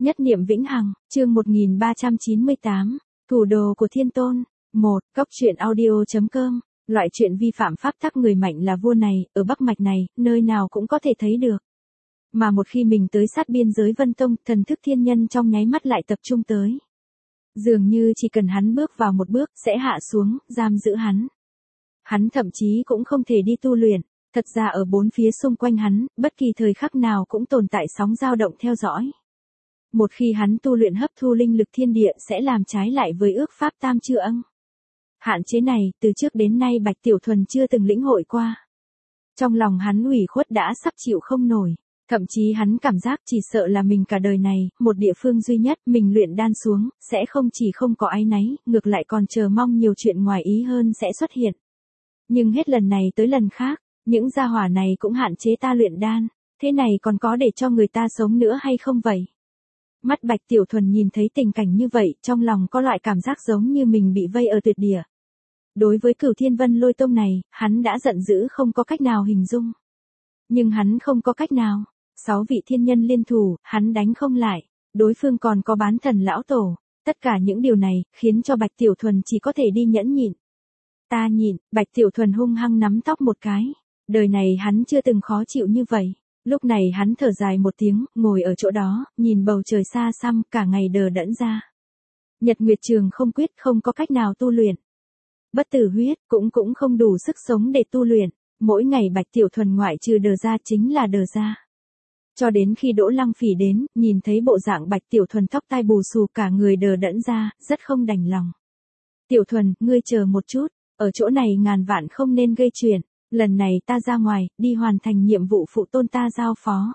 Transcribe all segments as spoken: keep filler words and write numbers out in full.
Nhất niệm vĩnh hằng, chương một nghìn ba trăm chín mươi tám, thủ đồ của thiên tôn. một. Cốc truyện audio chấm com. Loại chuyện vi phạm pháp tắc người mạnh là vua này, ở Bắc Mạch này, nơi nào cũng có thể thấy được. Mà một khi mình tới sát biên giới Vân Tông, thần thức thiên nhân trong nháy mắt lại tập trung tới. Dường như chỉ cần hắn bước vào một bước, sẽ hạ xuống, giam giữ hắn. Hắn thậm chí cũng không thể đi tu luyện, thật ra ở bốn phía xung quanh hắn, bất kỳ thời khắc nào cũng tồn tại sóng dao động theo dõi. Một khi hắn tu luyện hấp thu linh lực thiên địa sẽ làm trái lại với ước pháp tam chư ân. Hạn chế này, từ trước đến nay Bạch Tiểu Thuần chưa từng lĩnh hội qua. Trong lòng hắn ủy khuất đã sắp chịu không nổi, thậm chí hắn cảm giác chỉ sợ là mình cả đời này, một địa phương duy nhất mình luyện đan xuống, sẽ không chỉ không có áy náy, ngược lại còn chờ mong nhiều chuyện ngoài ý hơn sẽ xuất hiện. Nhưng hết lần này tới lần khác, những gia hỏa này cũng hạn chế ta luyện đan, thế này còn có để cho người ta sống nữa hay không vậy? Mắt Bạch Tiểu Thuần nhìn thấy tình cảnh như vậy, trong lòng có loại cảm giác giống như mình bị vây ở tuyệt địa. Đối với Cửu Thiên Vân Lôi Tông này, hắn đã giận dữ không có cách nào hình dung. Nhưng hắn không có cách nào. Sáu vị thiên nhân liên thủ, hắn đánh không lại. Đối phương còn có bán thần lão tổ. Tất cả những điều này, khiến cho Bạch Tiểu Thuần chỉ có thể đi nhẫn nhịn. Ta nhịn, Bạch Tiểu Thuần hung hăng nắm tóc một cái. Đời này hắn chưa từng khó chịu như vậy. Lúc này hắn thở dài một tiếng, ngồi ở chỗ đó, nhìn bầu trời xa xăm, cả ngày đờ đẫn ra. Nhật Nguyệt Trường không quyết, không có cách nào tu luyện. Bất tử huyết, cũng cũng không đủ sức sống để tu luyện. Mỗi ngày Bạch Tiểu Thuần ngoại trừ đờ ra chính là đờ ra. Cho đến khi Đỗ Lăng Phỉ đến, nhìn thấy bộ dạng Bạch Tiểu Thuần tóc tai bù xù cả người đờ đẫn ra, rất không đành lòng. Tiểu Thuần, ngươi chờ một chút, ở chỗ này ngàn vạn không nên gây chuyện. Lần này ta ra ngoài, đi hoàn thành nhiệm vụ phụ tôn ta giao phó.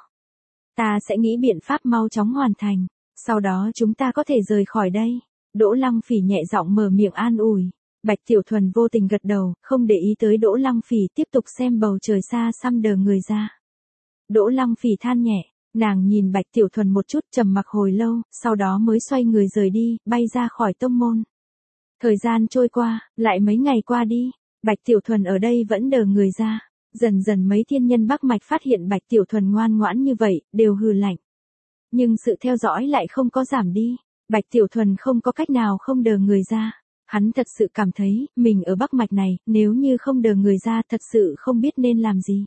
Ta sẽ nghĩ biện pháp mau chóng hoàn thành, sau đó chúng ta có thể rời khỏi đây. Đỗ Lăng Phỉ nhẹ giọng mở miệng an ủi. Bạch Tiểu Thuần vô tình gật đầu, không để ý tới Đỗ Lăng Phỉ, tiếp tục xem bầu trời xa xăm đờ người ra. Đỗ Lăng Phỉ than nhẹ, nàng nhìn Bạch Tiểu Thuần một chút trầm mặc hồi lâu, sau đó mới xoay người rời đi, bay ra khỏi tông môn. Thời gian trôi qua, lại mấy ngày qua đi. Bạch Tiểu Thuần ở đây vẫn đờ người ra. Dần dần mấy thiên nhân Bắc Mạch phát hiện Bạch Tiểu Thuần ngoan ngoãn như vậy, đều hừ lạnh. Nhưng sự theo dõi lại không có giảm đi. Bạch Tiểu Thuần không có cách nào không đờ người ra. Hắn thật sự cảm thấy, mình ở Bắc Mạch này, nếu như không đờ người ra thật sự không biết nên làm gì.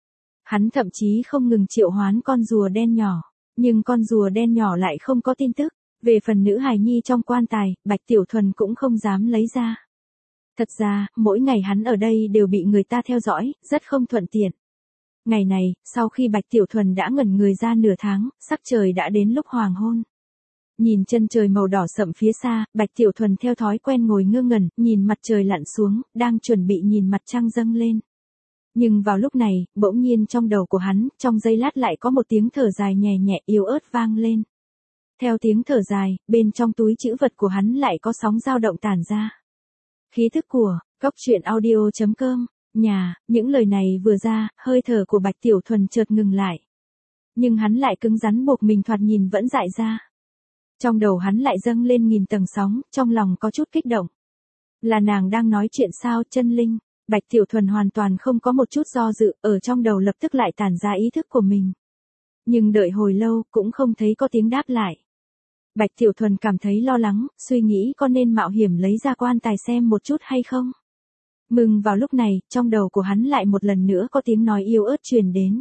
Hắn thậm chí không ngừng triệu hoán con rùa đen nhỏ. Nhưng con rùa đen nhỏ lại không có tin tức. Về phần nữ hài nhi trong quan tài, Bạch Tiểu Thuần cũng không dám lấy ra. Thật ra, mỗi ngày hắn ở đây đều bị người ta theo dõi, rất không thuận tiện. Ngày này, sau khi Bạch Tiểu Thuần đã ngẩn người ra nửa tháng, sắc trời đã đến lúc hoàng hôn. Nhìn chân trời màu đỏ sậm phía xa, Bạch Tiểu Thuần theo thói quen ngồi ngơ ngẩn, nhìn mặt trời lặn xuống, đang chuẩn bị nhìn mặt trăng dâng lên. Nhưng vào lúc này, bỗng nhiên trong đầu của hắn, trong giây lát lại có một tiếng thở dài nhẹ nhẹ yếu ớt vang lên. Theo tiếng thở dài, bên trong túi trữ vật của hắn lại có sóng dao động tản ra. Khí thức của, cốc truyện audio chấm com, nhà, những lời này vừa ra, hơi thở của Bạch Tiểu Thuần chợt ngừng lại. Nhưng hắn lại cứng rắn buộc mình thoạt nhìn vẫn dại ra. Trong đầu hắn lại dâng lên nghìn tầng sóng, trong lòng có chút kích động. Là nàng đang nói chuyện sao, chân linh? Bạch Tiểu Thuần hoàn toàn không có một chút do dự, ở trong đầu lập tức lại tản ra ý thức của mình. Nhưng đợi hồi lâu, cũng không thấy có tiếng đáp lại. Bạch Tiểu Thuần cảm thấy lo lắng, suy nghĩ có nên mạo hiểm lấy ra quan tài xem một chút hay không. Mừng vào lúc này, trong đầu của hắn lại một lần nữa có tiếng nói yếu ớt truyền đến.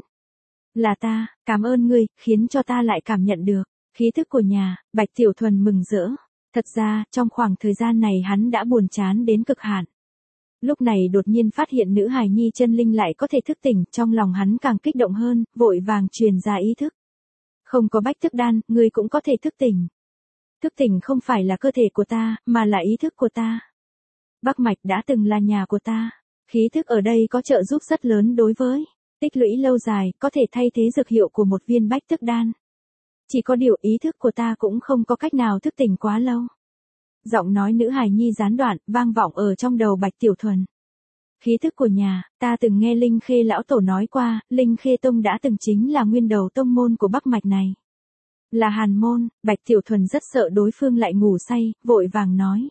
Là ta, cảm ơn ngươi, khiến cho ta lại cảm nhận được khí thức của nhà. Bạch Tiểu Thuần mừng rỡ. Thật ra, trong khoảng thời gian này hắn đã buồn chán đến cực hạn. Lúc này đột nhiên phát hiện nữ hài nhi chân linh lại có thể thức tỉnh, trong lòng hắn càng kích động hơn, vội vàng truyền ra ý thức. Không có bách thức đan, ngươi cũng có thể thức tỉnh. Thức tỉnh không phải là cơ thể của ta, mà là ý thức của ta. Bắc Mạch đã từng là nhà của ta. Khí thức ở đây có trợ giúp rất lớn đối với tích lũy lâu dài, có thể thay thế dược hiệu của một viên bách thức đan. Chỉ có điều ý thức của ta cũng không có cách nào thức tỉnh quá lâu. Giọng nói nữ hài nhi gián đoạn, vang vọng ở trong đầu Bạch Tiểu Thuần. Khí thức của nhà, ta từng nghe Linh Khê lão tổ nói qua, Linh Khê Tông đã từng chính là nguyên đầu tông môn của Bắc Mạch này. Là Hàn Môn. Bạch Tiểu Thuần rất sợ đối phương lại ngủ say, vội vàng nói.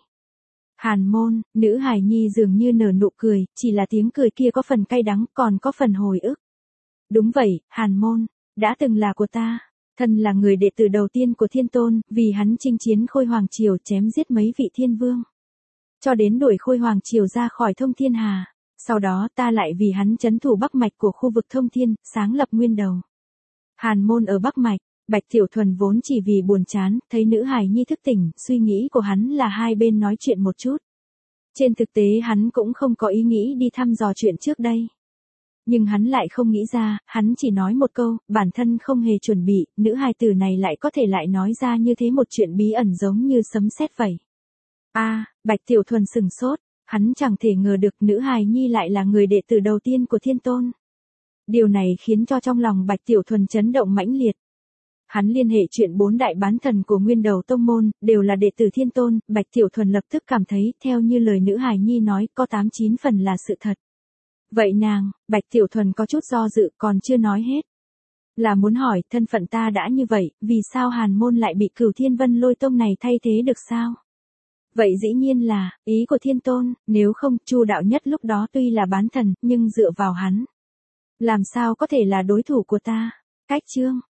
Hàn Môn, nữ hài nhi dường như nở nụ cười, chỉ là tiếng cười kia có phần cay đắng, còn có phần hồi ức. Đúng vậy, Hàn Môn, đã từng là của ta. Thân là người đệ tử đầu tiên của Thiên Tôn, vì hắn chinh chiến Khôi Hoàng Triều chém giết mấy vị thiên vương. Cho đến đuổi Khôi Hoàng Triều ra khỏi Thông Thiên Hà. Sau đó ta lại vì hắn trấn thủ Bắc Mạch của khu vực Thông Thiên, sáng lập nguyên đầu Hàn môn ở Bắc Mạch. Bạch Tiểu Thuần vốn chỉ vì buồn chán, thấy nữ hài nhi thức tỉnh, suy nghĩ của hắn là hai bên nói chuyện một chút. Trên thực tế hắn cũng không có ý nghĩ đi thăm dò chuyện trước đây. Nhưng hắn lại không nghĩ ra, hắn chỉ nói một câu, bản thân không hề chuẩn bị, nữ hài tử này lại có thể lại nói ra như thế một chuyện bí ẩn giống như sấm sét vậy. A, à, Bạch Tiểu Thuần sừng sốt, hắn chẳng thể ngờ được nữ hài nhi lại là người đệ tử đầu tiên của Thiên Tôn. Điều này khiến cho trong lòng Bạch Tiểu Thuần chấn động mãnh liệt. Hắn liên hệ chuyện bốn đại bán thần của nguyên đầu tông môn, đều là đệ tử Thiên Tôn, Bạch Tiểu Thuần lập tức cảm thấy, theo như lời nữ hài nhi nói, có tám chín phần là sự thật. Vậy nàng, Bạch Tiểu Thuần có chút do dự còn chưa nói hết. Là muốn hỏi, thân phận ta đã như vậy, vì sao Hàn môn lại bị Cửu Thiên Vân Lôi Tông này thay thế được sao? Vậy dĩ nhiên là, ý của Thiên Tôn, nếu không, Chu đạo nhất lúc đó tuy là bán thần, nhưng dựa vào hắn. Làm sao có thể là đối thủ của ta? Cách chương.